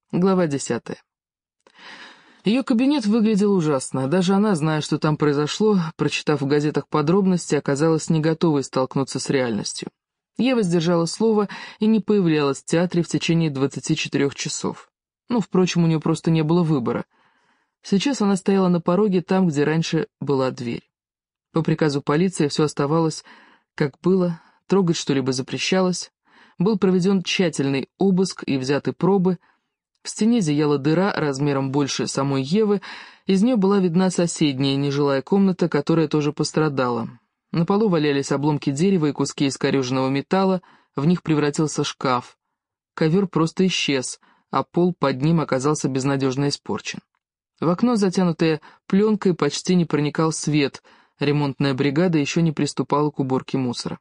Глава 10. Ее кабинет выглядел ужасно. Даже она, зная, что там произошло, прочитав в газетах подробности, оказалась не готовой столкнуться с реальностью. Ева сдержала слово и не появлялась в театре в течение 24 часов. Впрочем, у нее просто не было выбора. Сейчас она стояла на пороге там, где раньше была дверь. По приказу полиции все оставалось, как было, трогать что-либо запрещалось. Был проведен тщательный обыск и взяты пробы. В стене зияла дыра размером больше самой Евы, из нее была видна соседняя нежилая комната, которая тоже пострадала. На полу валялись обломки дерева и куски искореженного металла, в них превратился шкаф. Ковер просто исчез, а пол под ним оказался безнадежно испорчен. В окно, затянутое пленкой, почти не проникал свет, ремонтная бригада еще не приступала к уборке мусора.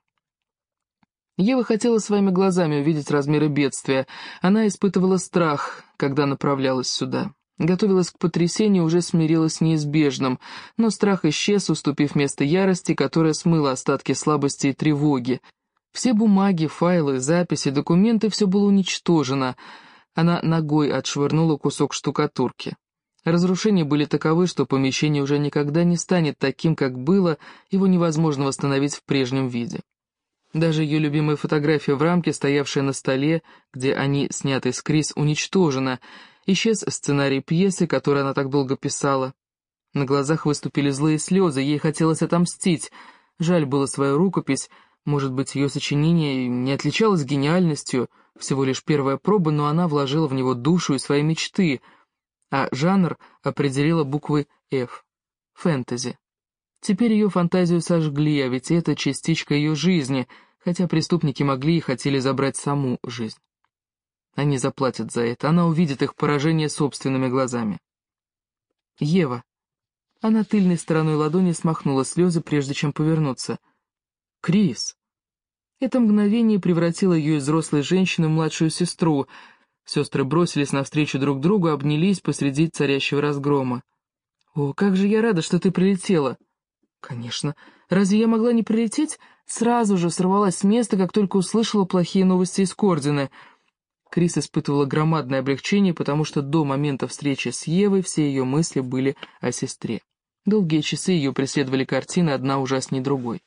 Ева хотела своими глазами увидеть размеры бедствия. Она испытывала страх, когда направлялась сюда. Готовилась к потрясению, уже смирилась с неизбежным, но страх исчез, уступив место ярости, которая смыла остатки слабости и тревоги. Все бумаги, файлы, записи, документы — все было уничтожено. Она ногой отшвырнула кусок штукатурки. Разрушения были таковы, что помещение уже никогда не станет таким, как было, его невозможно восстановить в прежнем виде. Даже ее любимая фотография в рамке, стоявшая на столе, где они сняты с Крис, уничтожена. Исчез сценарий пьесы, который она так долго писала. На глазах выступили злые слезы, ей хотелось отомстить. Жаль было свою рукопись, может быть, ее сочинение не отличалось гениальностью, всего лишь первая проба, но она вложила в него душу и свои мечты, а жанр определила буквой «Ф» — фэнтези. Теперь ее фантазию сожгли, а ведь это частичка ее жизни, хотя преступники могли и хотели забрать саму жизнь. Они заплатят за это, она увидит их поражение собственными глазами. Ева. Она тыльной стороной ладони смахнула слезы, прежде чем повернуться. Крис. Это мгновение превратило ее из взрослой женщины в младшую сестру. Сестры бросились навстречу друг другу, обнялись посреди царящего разгрома. «О, как же я рада, что ты прилетела!» «Конечно. Разве я могла не прилететь?» Сразу же сорвалась с места, как только услышала плохие новости из Кордины. Крис испытывала громадное облегчение, потому что до момента встречи с Евой все ее мысли были о сестре. Долгие часы ее преследовали картины, одна ужаснее другой.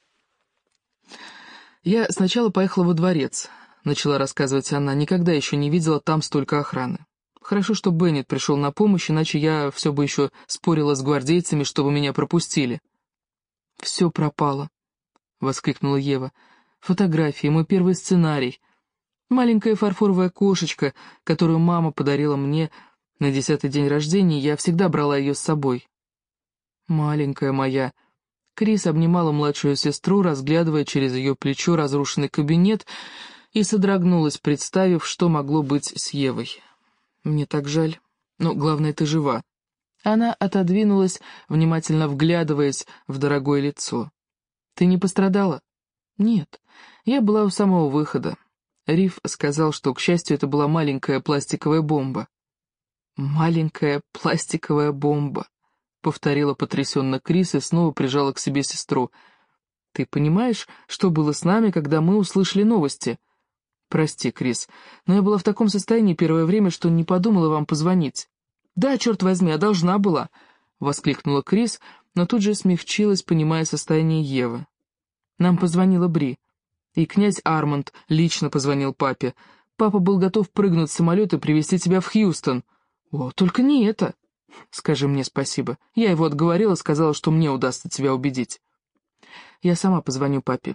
«Я сначала поехала во дворец», — начала рассказывать она, — «никогда еще не видела там столько охраны. Хорошо, что Беннет пришел на помощь, иначе я все бы еще спорила с гвардейцами, чтобы меня пропустили». «Все пропало», — воскликнула Ева. «Фотографии, мой первый сценарий. Маленькая фарфоровая кошечка, которую мама подарила мне на 10-й день рождения, я всегда брала ее с собой». «Маленькая моя». Крис обнимала младшую сестру, разглядывая через ее плечо разрушенный кабинет, и содрогнулась, представив, что могло быть с Евой. «Мне так жаль, но главное, ты жива». Она отодвинулась, внимательно вглядываясь в дорогое лицо. «Ты не пострадала?» «Нет, я была у самого выхода. Риф сказал, что, к счастью, это была маленькая пластиковая бомба». «Маленькая пластиковая бомба», — повторила потрясенно Крис и снова прижала к себе сестру. «Ты понимаешь, что было с нами, когда мы услышали новости?» «Прости, Крис, но я была в таком состоянии первое время, что не подумала вам позвонить». «Да, черт возьми, я должна была», — воскликнула Крис, но тут же смягчилась, понимая состояние Евы. «Нам позвонила Бри, и князь Арманд лично позвонил папе. Папа был готов прыгнуть с самолета и привезти тебя в Хьюстон». «О, только не это!» «Скажи мне спасибо. Я его отговорила, сказала, что мне удастся тебя убедить». «Я сама позвоню папе.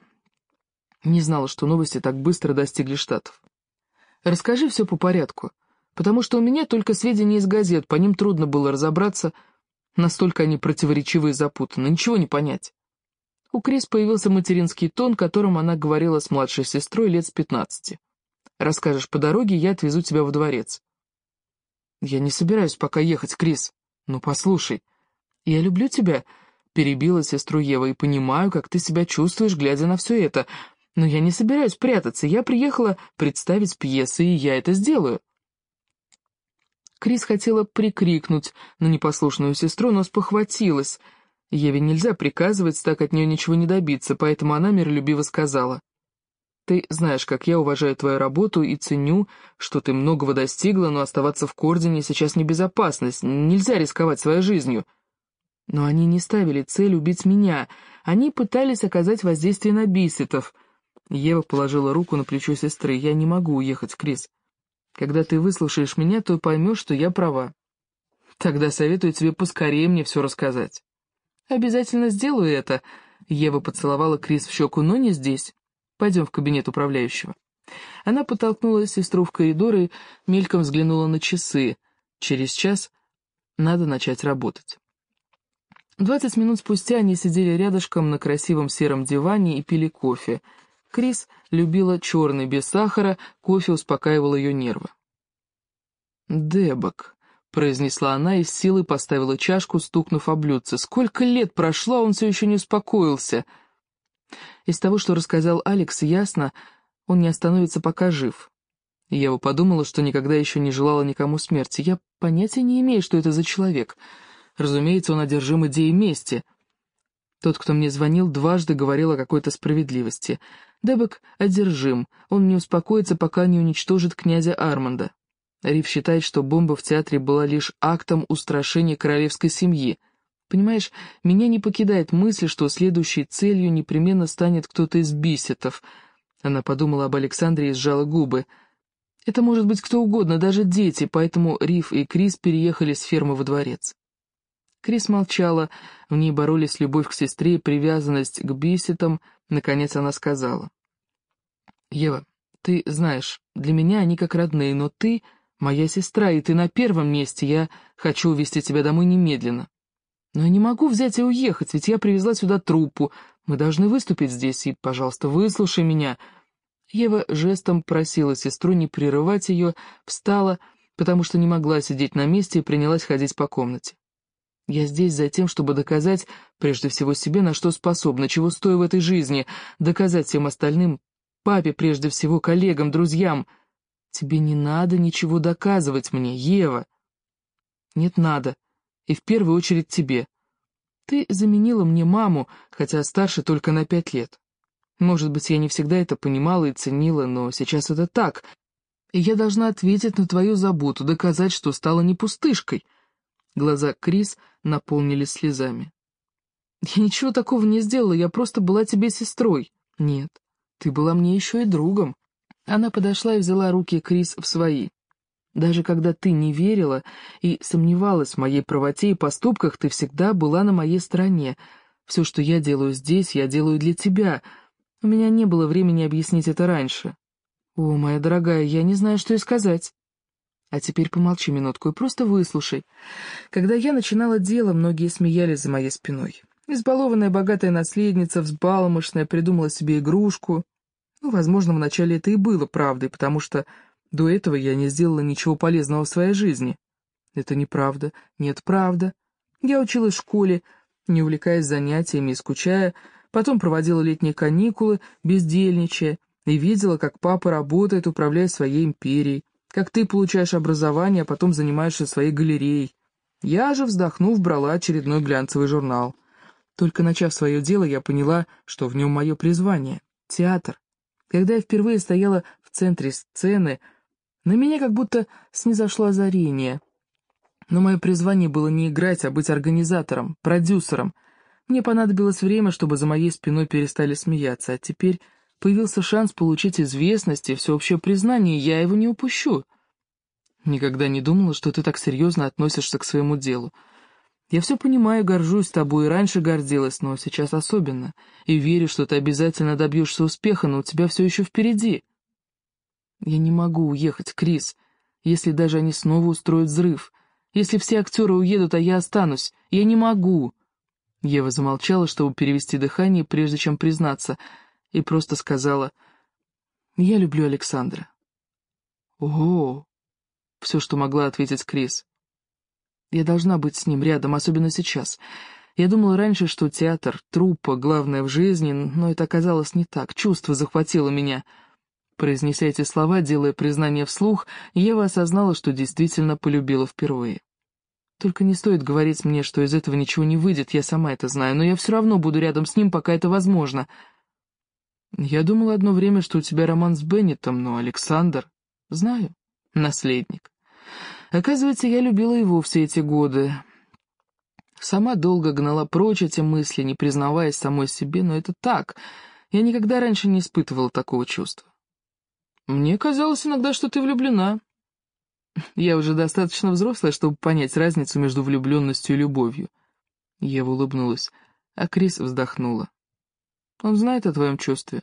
Не знала, что новости так быстро достигли Штатов. Расскажи все по порядку, потому что у меня только сведения из газет, по ним трудно было разобраться, настолько они противоречивы и запутаны, ничего не понять». У Крис появился материнский тон, которым она говорила с младшей сестрой лет с 15. «Расскажешь по дороге, я отвезу тебя во дворец». «Я не собираюсь пока ехать, Крис. Ну, послушай. Я люблю тебя», — перебила сестру Ева, «и понимаю, как ты себя чувствуешь, глядя на все это. Но я не собираюсь прятаться. Я приехала представить пьесы, и я это сделаю». Крис хотела прикрикнуть на непослушную сестру, но спохватилась. Еве нельзя приказывать, так от нее ничего не добиться, поэтому она миролюбиво сказала: Ты знаешь, как я уважаю твою работу и ценю, что ты многого достигла, но оставаться в Кордине сейчас небезопасность, нельзя рисковать своей жизнью. Но они не ставили цель убить меня, они пытались оказать воздействие на Биссетов. Ева положила руку на плечо сестры. Я не могу уехать, Крис. Когда ты выслушаешь меня, то поймешь, что я права. Тогда советую тебе поскорее мне все рассказать. Обязательно сделаю это. Ева поцеловала Крис в щеку, но не здесь. Пойдем в кабинет управляющего. Она подтолкнула сестру в коридор и мельком взглянула на часы. Через час надо начать работать. 20 минут спустя они сидели рядышком на красивом сером диване и пили кофе. Крис любила черный без сахара, кофе успокаивал ее нервы. «Дебок», — произнесла она и с силой поставила чашку, стукнув о блюдце. «Сколько лет прошло, он все еще не успокоился». Из того, что рассказал Алекс, ясно, он не остановится, пока жив. Ева подумала, что никогда еще не желала никому смерти. Я понятия не имею, что это за человек. Разумеется, он одержим идеей мести. Тот, кто мне звонил, дважды говорил о какой-то справедливости. Дебек одержим, он не успокоится, пока не уничтожит князя Арманда. Рив считает, что бомба в театре была лишь актом устрашения королевской семьи. Понимаешь, меня не покидает мысль, что следующей целью непременно станет кто-то из Биссетов. Она подумала об Александре и сжала губы. Это может быть кто угодно, даже дети, поэтому Рив и Крис переехали с фермы во дворец. Крис молчала, в ней боролись любовь к сестре и привязанность к Биссетам. Наконец она сказала. «Ева, ты знаешь, для меня они как родные, но ты моя сестра, и ты на первом месте, я хочу увезти тебя домой немедленно. Но я не могу взять и уехать, ведь я привезла сюда труппу, мы должны выступить здесь, и, пожалуйста, выслушай меня». Ева жестом просила сестру не прерывать ее, встала, потому что не могла сидеть на месте и принялась ходить по комнате. «Я здесь за тем, чтобы доказать, прежде всего себе, на что способна, чего стою в этой жизни, доказать всем остальным, папе прежде всего, коллегам, друзьям. Тебе не надо ничего доказывать мне, Ева». «Нет, надо. И в первую очередь тебе. Ты заменила мне маму, хотя старше только на 5 лет. Может быть, я не всегда это понимала и ценила, но сейчас это так, и я должна ответить на твою заботу, доказать, что стала не пустышкой». Глаза Крис наполнились слезами. «Я ничего такого не сделала, я просто была тебе сестрой». «Нет, ты была мне еще и другом». Она подошла и взяла руки Крис в свои. «Даже когда ты не верила и сомневалась в моей правоте и поступках, ты всегда была на моей стороне. Все, что я делаю здесь, я делаю для тебя. У меня не было времени объяснить это раньше». «О, моя дорогая, я не знаю, что и сказать». «А теперь помолчи минутку и просто выслушай. Когда я начинала дело, многие смеялись за моей спиной. Избалованная богатая наследница, взбалмошная, придумала себе игрушку. Ну, возможно, вначале это и было правдой, потому что до этого я не сделала ничего полезного в своей жизни». «Это неправда. Нет, правда. Я училась в школе, не увлекаясь занятиями и скучая, потом проводила летние каникулы, бездельничая, и видела, как папа работает, управляя своей империей, как ты получаешь образование, а потом занимаешься своей галереей. Я же, вздохнув, брала очередной глянцевый журнал. Только начав свое дело, я поняла, что в нем мое призвание — театр. Когда я впервые стояла в центре сцены, на меня как будто снизошло озарение. Но мое призвание было не играть, а быть организатором, продюсером. Мне понадобилось время, чтобы за моей спиной перестали смеяться, а теперь появился шанс получить известность и всеобщее признание, и я его не упущу. Никогда не думала, что ты так серьезно относишься к своему делу. Я все понимаю, горжусь тобой, и раньше гордилась, но сейчас особенно, и верю, что ты обязательно добьешься успеха, но у тебя все еще впереди». «Я не могу уехать, Крис, если даже они снова устроят взрыв. Если все актеры уедут, а я останусь. Я не могу». Ева замолчала, чтобы перевести дыхание, прежде чем признаться, и просто сказала: «Я люблю Александра». «О-о-о», все, что могла ответить Крис. «Я должна быть с ним рядом, особенно сейчас. Я думала раньше, что театр, труппа, главное в жизни, но это оказалось не так. Чувство захватило меня». Произнеся эти слова, делая признание вслух, Ева осознала, что действительно полюбила впервые. «Только не стоит говорить мне, что из этого ничего не выйдет, я сама это знаю, но я все равно буду рядом с ним, пока это возможно». Я думала одно время, что у тебя роман с Беннетом, но Александр... Знаю, наследник. Оказывается, я любила его все эти годы. Сама долго гнала прочь эти мысли, не признаваясь самой себе, но это так. Я никогда раньше не испытывала такого чувства. Мне казалось иногда, что ты влюблена. Я уже достаточно взрослая, чтобы понять разницу между влюбленностью и любовью. Ева улыбнулась, а Крис вздохнула. Он знает о твоем чувстве.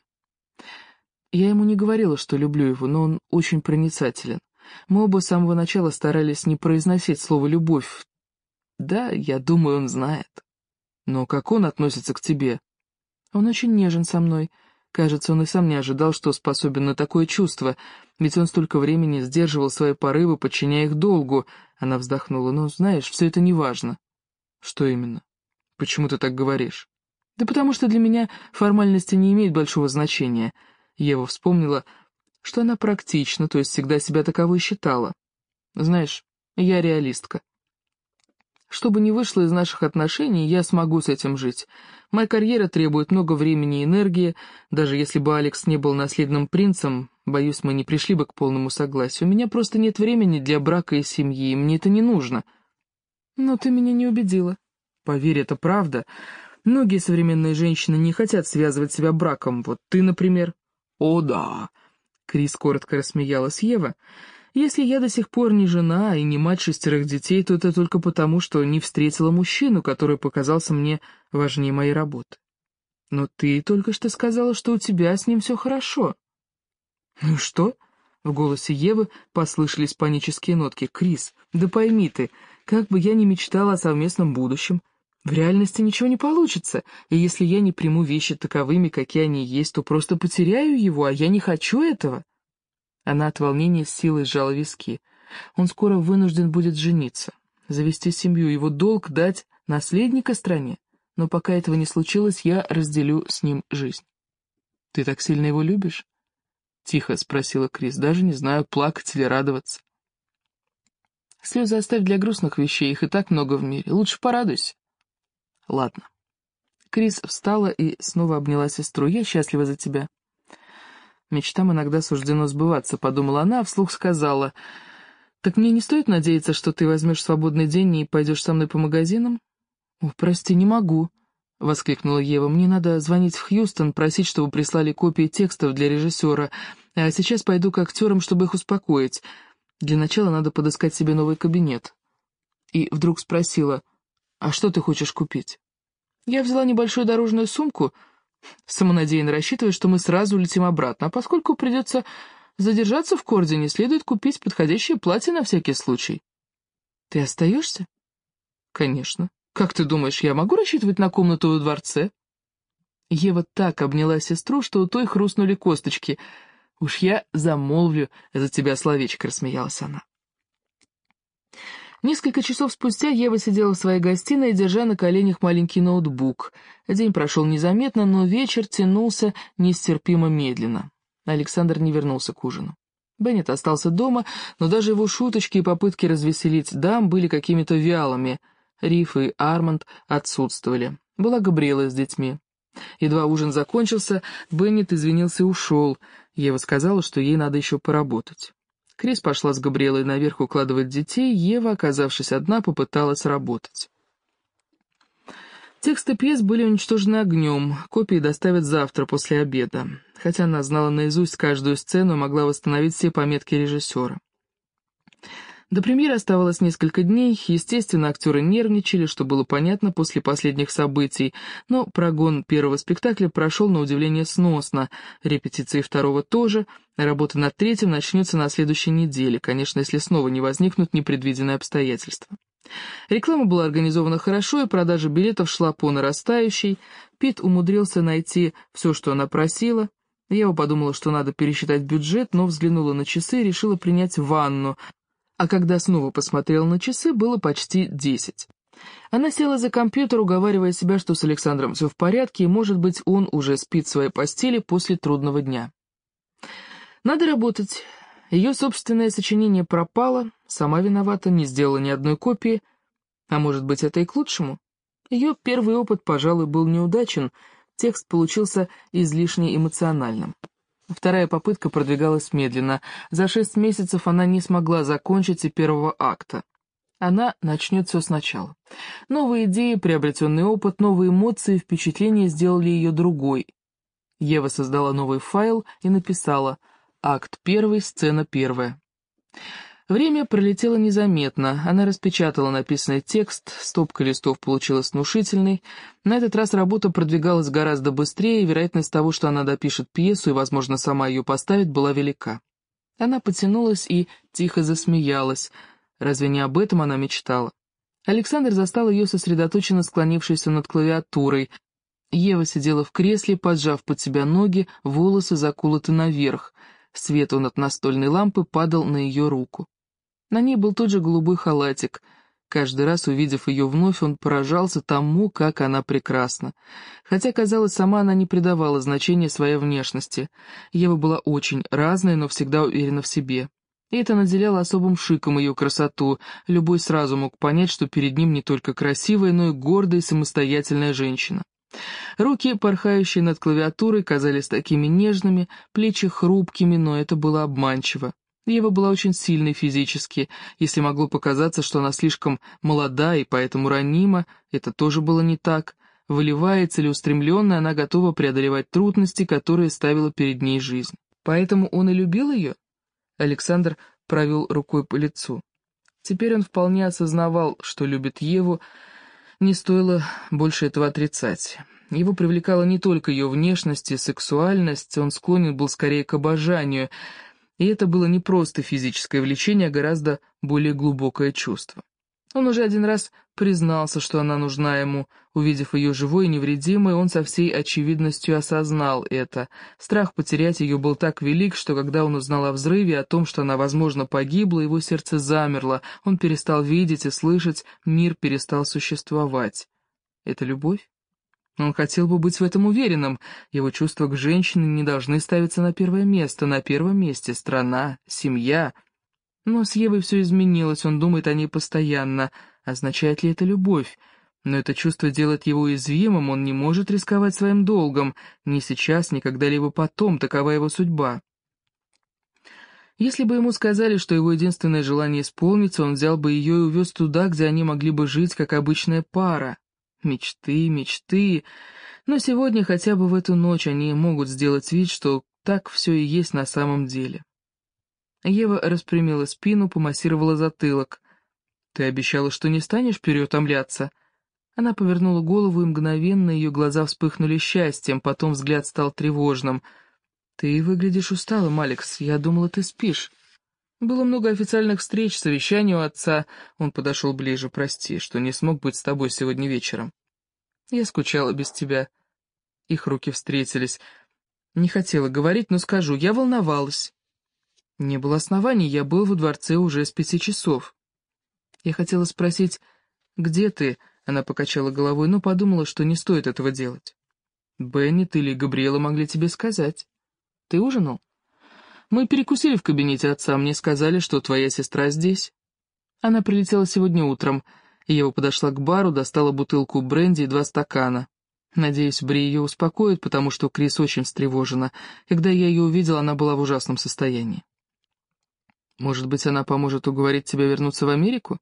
Я ему не говорила, что люблю его, но он очень проницателен. Мы оба с самого начала старались не произносить слово «любовь». Да, я думаю, он знает. Но как он относится к тебе? Он очень нежен со мной. Кажется, он и сам не ожидал, что способен на такое чувство, ведь он столько времени сдерживал свои порывы, подчиняя их долгу. Она вздохнула. Но, знаешь, все это не важно. Что именно? Почему ты так говоришь? Да потому что для меня формальности не имеют большого значения. Ева вспомнила, что она практична, то есть всегда себя таковой считала. Знаешь, я реалистка. Что бы ни вышло из наших отношений, я смогу с этим жить. Моя карьера требует много времени и энергии. Даже если бы Алекс не был наследным принцем, боюсь, мы не пришли бы к полному согласию. У меня просто нет времени для брака и семьи, и мне это не нужно. Но ты меня не убедила. Поверь, это правда. Многие современные женщины не хотят связывать себя браком. Вот ты, например. О, да. Крис коротко рассмеялась. Ева, если я до сих пор не жена и не мать 6 детей, то это только потому, что не встретила мужчину, который показался мне важнее моей работы. Но ты только что сказала, что у тебя с ним все хорошо. Ну и что? В голосе Евы послышались панические нотки. Крис, да пойми ты, как бы я ни мечтала о совместном будущем, в реальности ничего не получится, и если я не приму вещи таковыми, какие они есть, то просто потеряю его, а я не хочу этого. Она от волнения с силой сжала виски. Он скоро вынужден будет жениться, завести семью, его долг дать наследника стране, но пока этого не случилось, я разделю с ним жизнь. Ты так сильно его любишь? Тихо спросила Крис, даже не знаю, плакать или радоваться. Слезы оставь для грустных вещей, их и так много в мире, лучше порадуйся. Ладно. Крис встала и снова обняла сестру. Я счастлива за тебя. Мечтам иногда суждено сбываться, подумала она, а вслух сказала. Так мне не стоит надеяться, что ты возьмешь свободный день и пойдешь со мной по магазинам? О, прости, не могу, воскликнула Ева. Мне надо звонить в Хьюстон, просить, чтобы прислали копии текстов для режиссера. А сейчас пойду к актерам, чтобы их успокоить. Для начала надо подыскать себе новый кабинет. И вдруг спросила, а что ты хочешь купить? Я взяла небольшую дорожную сумку, самонадеянно рассчитывая, что мы сразу улетим обратно, а поскольку придется задержаться в Кордине, следует купить подходящее платье на всякий случай. Ты остаешься? Конечно. Как ты думаешь, я могу рассчитывать на комнату во дворце? Ева так обняла сестру, что у той хрустнули косточки. Уж я замолвлю за тебя словечко, рассмеялась она. Несколько часов спустя Ева сидела в своей гостиной, держа на коленях маленький ноутбук. День прошел незаметно, но вечер тянулся нестерпимо медленно. Александр не вернулся к ужину. Беннет остался дома, но даже его шуточки и попытки развеселить дам были какими-то вялыми. Риф и Арманд отсутствовали. Была Габриэла с детьми. Едва ужин закончился, Беннет извинился и ушел. Ева сказала, что ей надо еще поработать. Крис пошла с Габриэлой наверх укладывать детей, Ева, оказавшись одна, попыталась работать. Тексты пьес были уничтожены огнем, копии доставят завтра после обеда. Хотя она знала наизусть каждую сцену и могла восстановить все пометки режиссера. До премьеры оставалось несколько дней, естественно, актеры нервничали, что было понятно после последних событий, но прогон первого спектакля прошел на удивление сносно, репетиции второго тоже, работа над третьим начнется на следующей неделе, конечно, если снова не возникнут непредвиденные обстоятельства. Реклама была организована хорошо, и продажа билетов шла по нарастающей. Пит умудрился найти все, что она просила. Я подумала, что надо пересчитать бюджет, но взглянула на часы и решила принять ванну, а когда снова посмотрела на часы, было почти 10. Она села за компьютер, уговаривая себя, что с Александром все в порядке, и, может быть, он уже спит в своей постели после трудного дня. Надо работать. Ее собственное сочинение пропало, сама виновата, не сделала ни одной копии, а может быть, это и к лучшему. Ее первый опыт, пожалуй, был неудачен, Текст получился излишне эмоциональным. Вторая попытка продвигалась медленно. За 6 месяцев она не смогла закончить и первого акта. Она начнет все сначала. Новые идеи, приобретенный опыт, новые эмоции, впечатления сделали ее другой. Ева создала новый файл и написала «Акт 1, сцена 1». Время пролетело незаметно, она распечатала написанный текст, стопка листов получилась внушительной. На этот раз работа продвигалась гораздо быстрее, и вероятность того, что она допишет пьесу и, возможно, сама ее поставит, была велика. Она потянулась и тихо засмеялась. Разве не об этом она мечтала? Александр застал ее сосредоточенно склонившейся над клавиатурой. Ева сидела в кресле, поджав под себя ноги, волосы заколоты наверх. Свет от настольной лампы падал на ее руку. На ней был тот же голубой халатик. Каждый раз, увидев ее вновь, он поражался тому, как она прекрасна. Хотя, казалось, сама она не придавала значения своей внешности. Ева была очень разной, но всегда уверена в себе. И это наделяло особым шиком ее красоту. Любой сразу мог понять, что перед ним не только красивая, но и гордая и самостоятельная женщина. Руки, порхающие над клавиатурой, казались такими нежными, плечи хрупкими, но это было обманчиво. Ева была очень сильной физически. Если могло показаться, что она слишком молода и поэтому ранима, это тоже было не так. Волевая и целеустремленная, она готова преодолевать трудности, которые ставила перед ней жизнь. Поэтому он и любил ее? Александр провел рукой по лицу. Теперь он вполне осознавал, что любит Еву, не стоило больше этого отрицать. Его привлекала не только ее внешность и сексуальность, он склонен был скорее к обожанию, и это было не просто физическое влечение, а гораздо более глубокое чувство. Он уже один раз признался, что она нужна ему. Увидев ее живой и невредимой, он со всей очевидностью осознал это. Страх потерять ее был так велик, что когда он узнал о взрыве, о том, что она, возможно, погибла, его сердце замерло, он перестал видеть и слышать, мир перестал существовать. Это любовь? Он хотел бы быть в этом уверенным. Его чувства к женщине не должны ставиться на первое место. На первом месте страна, семья. Но с Евой все изменилось, он думает о ней постоянно. Означает ли это любовь? Но это чувство делает его уязвимым, он не может рисковать своим долгом. Ни сейчас, ни когда-либо потом, такова его судьба. Если бы ему сказали, что его единственное желание исполнится, он взял бы ее и увез туда, где они могли бы жить, как обычная пара. Мечты, мечты. Но сегодня, хотя бы в эту ночь, они могут сделать вид, что так все и есть на самом деле. Ева распрямила спину, помассировала затылок. «Ты обещала, что не станешь переутомляться?» Она повернула голову, и мгновенно ее глаза вспыхнули счастьем, потом взгляд стал тревожным. «Ты выглядишь усталым, Алекс, я думала, ты спишь». «Было много официальных встреч, совещаний у отца». Он подошел ближе. «Прости, что не смог быть с тобой сегодня вечером». «Я скучала без тебя». Их руки встретились. Не хотела говорить, но скажу, я волновалась. Не было оснований, я был во дворце уже с 5 часов. Я хотела спросить, где ты? Она покачала головой, но подумала, что не стоит этого делать. Беннет или Габриэла могли тебе сказать. Ты ужинал? Мы перекусили в кабинете отца, мне сказали, что твоя сестра здесь. Она прилетела сегодня утром. Ева подошла к бару, достала бутылку бренди и 2 стакана. Надеюсь, Бри ее успокоит, потому что Крис очень встревожена. Когда я ее увидела, она была в ужасном состоянии. Может быть, она поможет уговорить тебя вернуться в Америку?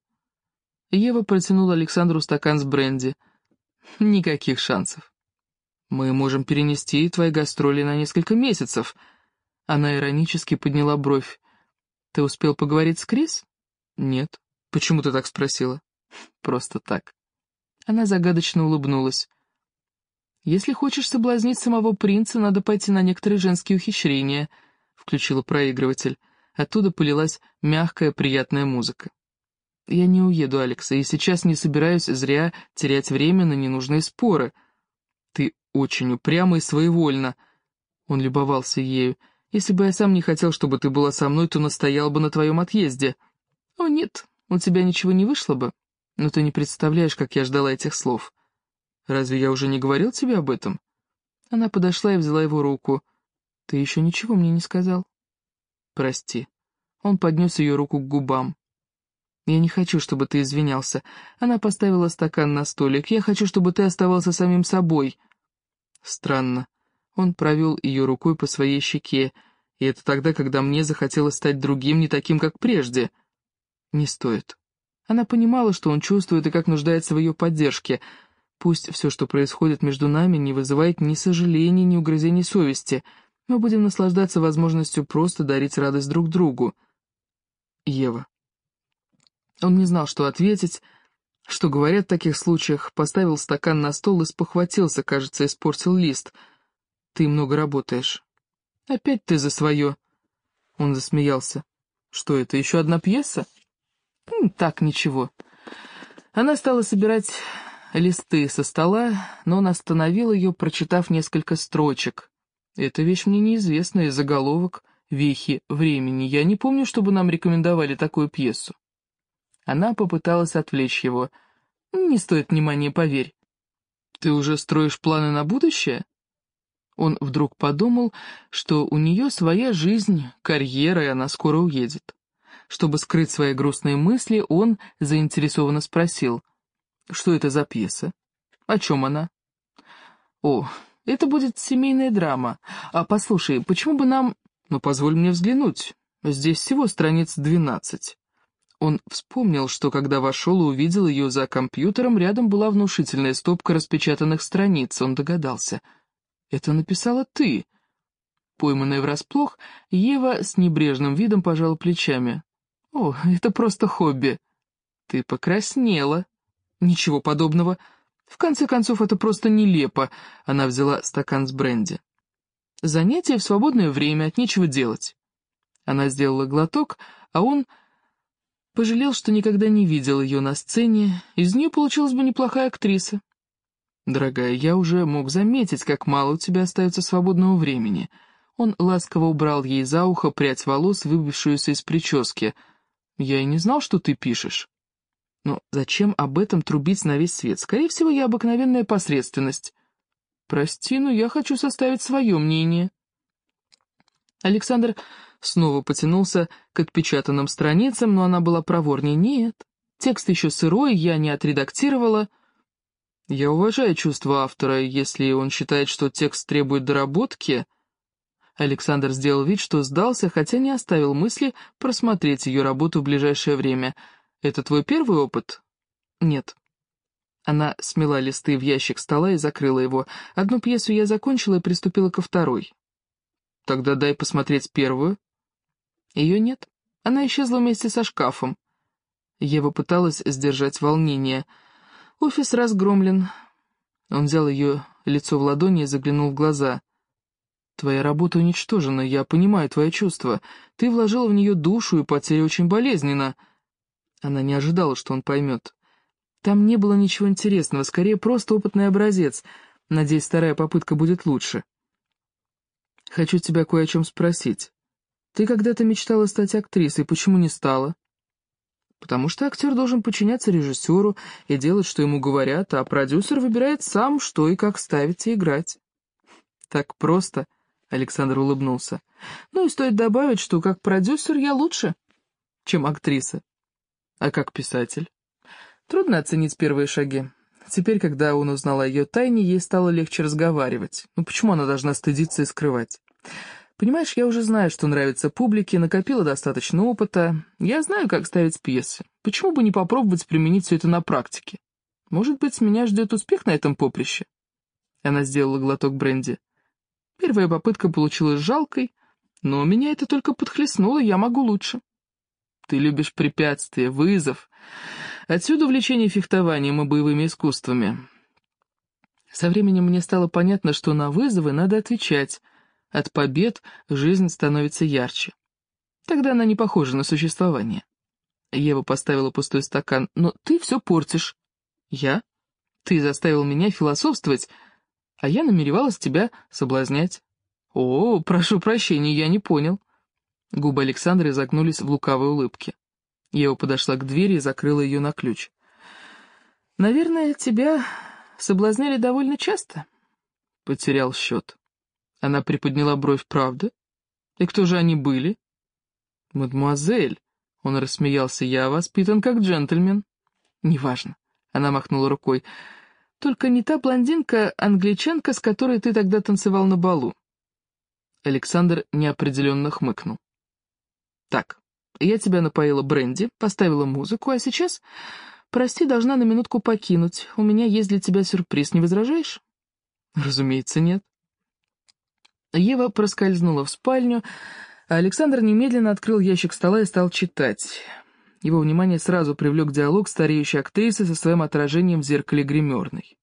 Ева протянула Александру стакан с бренди. Никаких шансов. Мы можем перенести твои гастроли на несколько месяцев. Она иронически подняла бровь. Ты успел поговорить с Крис? Нет. Почему ты так спросила? Просто так. Она загадочно улыбнулась. Если хочешь соблазнить самого принца, надо пойти на некоторые женские ухищрения, включила проигрыватель. Оттуда полилась мягкая, приятная музыка. Я не уеду, Алекса, и сейчас не собираюсь зря терять время на ненужные споры. Ты очень упряма и своевольна. Он любовался ею. Если бы я сам не хотел, чтобы ты была со мной, то настоял бы на твоем отъезде. О, нет, у тебя ничего не вышло бы. Но ты не представляешь, как я ждала этих слов. Разве я уже не говорил тебе об этом? Она подошла и взяла его руку. Ты еще ничего мне не сказал. Прости. Он поднес ее руку к губам. Я не хочу, чтобы ты извинялся. Она поставила стакан на столик. Я хочу, чтобы ты оставался самим собой. Странно. Он провел ее рукой по своей щеке, и это тогда, когда мне захотелось стать другим, не таким, как прежде. Не стоит. Она понимала, что он чувствует и как нуждается в ее поддержке. Пусть все, что происходит между нами, не вызывает ни сожаления, ни угрызений совести. Мы будем наслаждаться возможностью просто дарить радость друг другу. Ева. Он не знал, что ответить, что говорят в таких случаях, поставил стакан на стол и спохватился, кажется, испортил лист. «Ты много работаешь». «Опять ты за свое». Он засмеялся. «Что это, еще одна пьеса?» «Так, ничего». Она стала собирать листы со стола, но он остановил ее, прочитав несколько строчек. «Эта вещь мне неизвестна, заголовок «Вехи времени». Я не помню, чтобы нам рекомендовали такую пьесу». Она попыталась отвлечь его. «Не стоит внимания, поверь». «Ты уже строишь планы на будущее?» Он вдруг подумал, что у нее своя жизнь, карьера, и она скоро уедет. Чтобы скрыть свои грустные мысли, он заинтересованно спросил: «Что это за пьеса? О чем она?» «О, это будет семейная драма. А послушай, почему бы нам...» «Ну, позволь мне взглянуть. Здесь всего страниц 12». Он вспомнил, что когда вошел и увидел ее за компьютером, рядом была внушительная стопка распечатанных страниц. Он догадался. «Это написала ты». Пойманная врасплох, Ева с небрежным видом пожала плечами. «О, это просто хобби». «Ты покраснела». «Ничего подобного. В конце концов, это просто нелепо». Она взяла стакан с бренди. «Занятие в свободное время, от нечего делать». Она сделала глоток, а он пожалел, что никогда не видел ее на сцене. Из нее получилась бы неплохая актриса. «Дорогая, я уже мог заметить, как мало у тебя остается свободного времени». Он ласково убрал ей за ухо прядь волос, выбившуюся из прически. «Я и не знал, что ты пишешь». «Но зачем об этом трубить на весь свет? Скорее всего, я обыкновенная посредственность». «Прости, но я хочу составить свое мнение». Александр снова потянулся к отпечатанным страницам, но она была проворнее. «Нет, текст еще сырой, я не отредактировала». «Я уважаю чувство автора, если он считает, что текст требует доработки». Александр сделал вид, что сдался, хотя не оставил мысли просмотреть ее работу в ближайшее время. «Это твой первый опыт?» «Нет». Она смела листы в ящик стола и закрыла его. «Одну пьесу я закончила и приступила ко второй». «Тогда дай посмотреть первую». «Ее нет. Она исчезла вместе со шкафом». Ева пыталась сдержать волнение. «Офис разгромлен». Он взял ее лицо в ладони и заглянул в глаза. «Твоя работа уничтожена, я понимаю твои чувства. Ты вложила в нее душу, и потеря очень болезненна». Она не ожидала, что он поймет. «Там не было ничего интересного, скорее просто опытный образец. Надеюсь, вторая попытка будет лучше». «Хочу тебя кое о чем спросить. Ты когда-то мечтала стать актрисой, почему не стала?» «Потому что актер должен подчиняться режиссеру и делать, что ему говорят, а продюсер выбирает сам, что и как ставить и играть». «Так просто», — Александр улыбнулся. «Ну и стоит добавить, что как продюсер я лучше, чем актриса. А как писатель?» Трудно оценить первые шаги. Теперь, когда он узнал о ее тайне, ей стало легче разговаривать. Ну почему она должна стыдиться и скрывать? «Понимаешь, я уже знаю, что нравится публике, накопила достаточно опыта. Я знаю, как ставить пьесы. Почему бы не попробовать применить все это на практике? Может быть, меня ждет успех на этом поприще?» Она сделала глоток бренди. «Первая попытка получилась жалкой, но меня это только подхлестнуло, я могу лучше». «Ты любишь препятствия, вызов. Отсюда увлечение фехтованием и боевыми искусствами». Со временем мне стало понятно, что на вызовы надо отвечать. От побед жизнь становится ярче. Тогда она не похожа на существование. Ева поставила пустой стакан. «Но ты все портишь». «Я? Ты заставил меня философствовать, а я намеревалась тебя соблазнять». «О, прошу прощения, я не понял». Губы Александра изогнулись в лукавой улыбке. Ева подошла к двери и закрыла ее на ключ. «Наверное, тебя соблазняли довольно часто?» Потерял счет. Она приподняла бровь. «Правда? И кто же они были?» «Мадемуазель», — он рассмеялся, — «я воспитан как джентльмен». «Неважно», — она махнула рукой. Только не та блондинка-англичанка, с которой ты тогда танцевал на балу». Александр неопределенно хмыкнул. «Так, я тебя напоила бренди, поставила музыку, а сейчас, прости, должна на минутку покинуть. У меня есть для тебя сюрприз, не возражаешь?» «Разумеется, нет». Ева проскользнула в спальню, а Александр немедленно открыл ящик стола и стал читать. Его внимание сразу привлек диалог стареющей актрисы со своим отражением в зеркале гримерной.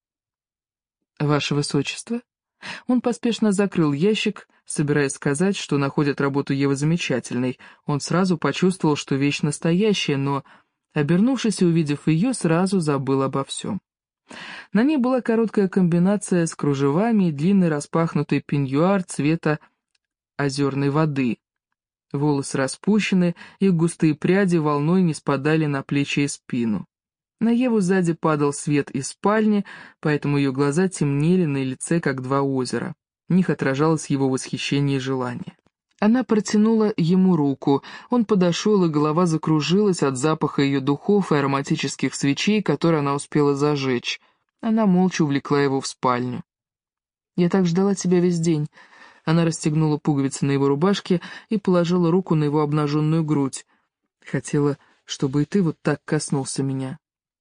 «Ваше Высочество?» Он поспешно закрыл ящик, собираясь сказать, что находит работу Евы замечательной. Он сразу почувствовал, что вещь настоящая, но, обернувшись и увидев ее, сразу забыл обо всем. На ней была короткая комбинация с кружевами и длинный распахнутый пеньюар цвета озерной воды. Волосы распущены, их густые пряди волной не спадали на плечи и спину. На Еву сзади падал свет из спальни, поэтому ее глаза темнели на лице, как два озера. В них отражалось его восхищение и желание. Она протянула ему руку, он подошел, и голова закружилась от запаха ее духов и ароматических свечей, которые она успела зажечь. Она молча увлекла его в спальню. «Я так ждала тебя весь день». Она расстегнула пуговицы на его рубашке и положила руку на его обнаженную грудь. «Хотела, чтобы и ты вот так коснулся меня».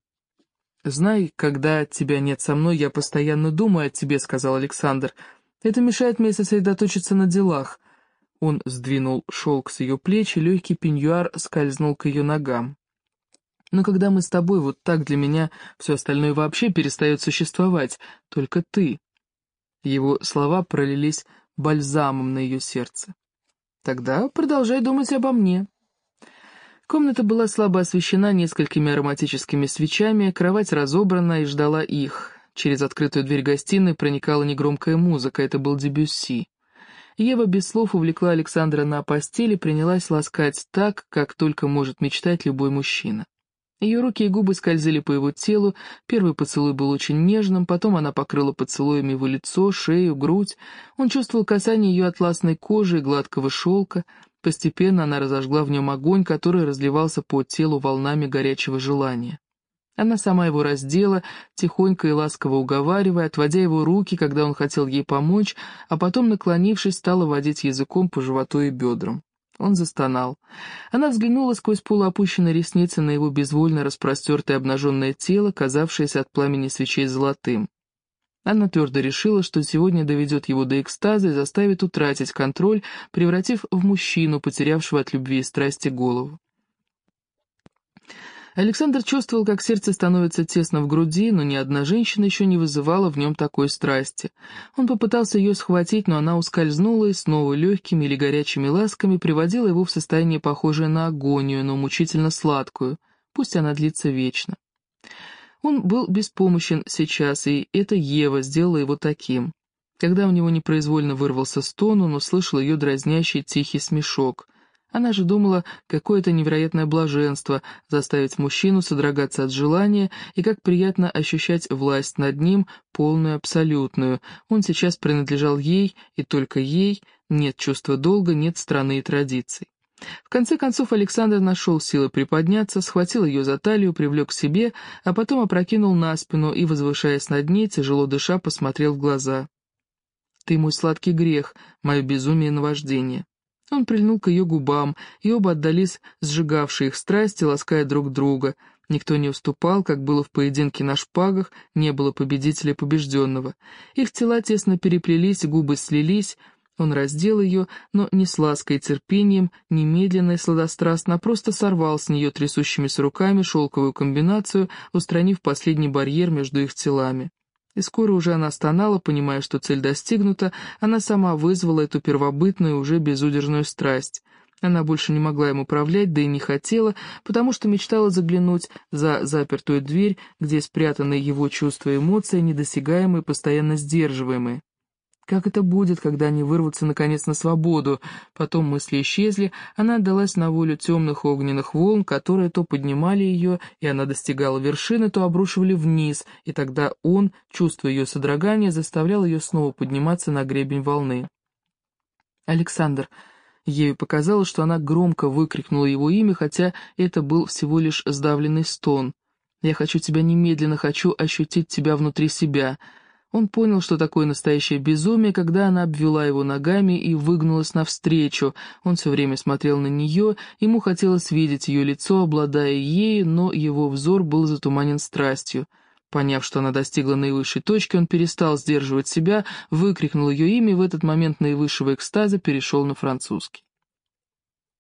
«Знай, когда тебя нет со мной, я постоянно думаю о тебе», — сказал Александр. «Это мешает мне сосредоточиться на делах». Он сдвинул шелк с ее плеч, и легкий пеньюар скользнул к ее ногам. «Но когда мы с тобой, вот так для меня все остальное вообще перестает существовать, только ты». Его слова пролились бальзамом на ее сердце. «Тогда продолжай думать обо мне». Комната была слабо освещена несколькими ароматическими свечами, кровать разобрана и ждала их. Через открытую дверь гостиной проникала негромкая музыка, это был Дебюсси. Ева без слов увлекла Александра на постель и принялась ласкать так, как только может мечтать любой мужчина. Ее руки и губы скользили по его телу, первый поцелуй был очень нежным, потом она покрыла поцелуями его лицо, шею, грудь. Он чувствовал касание ее атласной кожи и гладкого шелка. Постепенно она разожгла в нем огонь, который разливался по телу волнами горячего желания. Она сама его раздела, тихонько и ласково уговаривая, отводя его руки, когда он хотел ей помочь, а потом, наклонившись, стала водить языком по животу и бедрам. Он застонал. Она взглянула сквозь полуопущенные ресницы на его безвольно распростертое обнаженное тело, казавшееся от пламени свечей золотым. Она твердо решила, что сегодня доведет его до экстаза и заставит утратить контроль, превратив в мужчину, потерявшего от любви и страсти голову. Александр чувствовал, как сердце становится тесно в груди, но ни одна женщина еще не вызывала в нем такой страсти. Он попытался ее схватить, но она ускользнула и снова легкими или горячими ласками приводила его в состояние, похожее на агонию, но мучительно сладкую. Пусть она длится вечно. Он был беспомощен сейчас, и эта Ева сделала его таким. Когда у него непроизвольно вырвался стон, он услышал ее дразнящий тихий смешок. Она же думала, какое это невероятное блаженство заставить мужчину содрогаться от желания, и как приятно ощущать власть над ним, полную, абсолютную. Он сейчас принадлежал ей, и только ей, нет чувства долга, нет страны и традиций. В конце концов Александр нашел силы приподняться, схватил ее за талию, привлек к себе, а потом опрокинул на спину и, возвышаясь над ней, тяжело дыша, посмотрел в глаза. «Ты мой сладкий грех, мое безумие и наваждение». Он прильнул к ее губам, и оба отдались сжигавшие их страсти, лаская друг друга. Никто не уступал, как было в поединке на шпагах, не было победителя и побежденного. Их тела тесно переплелись, губы слились. Он раздел ее, но не с лаской и терпением, немедленно и сладострастно, а просто сорвал с нее трясущимися руками шелковую комбинацию, устранив последний барьер между их телами. И скоро уже она стонала, понимая, что цель достигнута, она сама вызвала эту первобытную, уже безудержную страсть. Она больше не могла им управлять, да и не хотела, потому что мечтала заглянуть за запертую дверь, где спрятаны его чувства и эмоции, недосягаемые, постоянно сдерживаемые. Как это будет, когда они вырвутся наконец на свободу? Потом мысли исчезли, она отдалась на волю темных огненных волн, которые то поднимали ее, и она достигала вершины, то обрушивали вниз, и тогда он, чувствуя ее содрогание, заставлял ее снова подниматься на гребень волны. «Александр!» Ею показалось, что она громко выкрикнула его имя, хотя это был всего лишь сдавленный стон. Я хочу тебя немедленно, хочу ощутить тебя внутри себя». Он понял, что такое настоящее безумие, когда она обвела его ногами и выгнулась навстречу. Он все время смотрел на нее, ему хотелось видеть ее лицо, обладая ею, но его взор был затуманен страстью. Поняв, что она достигла наивысшей точки, он перестал сдерживать себя, выкрикнул ее имя и в этот момент наивысшего экстаза перешел на французский.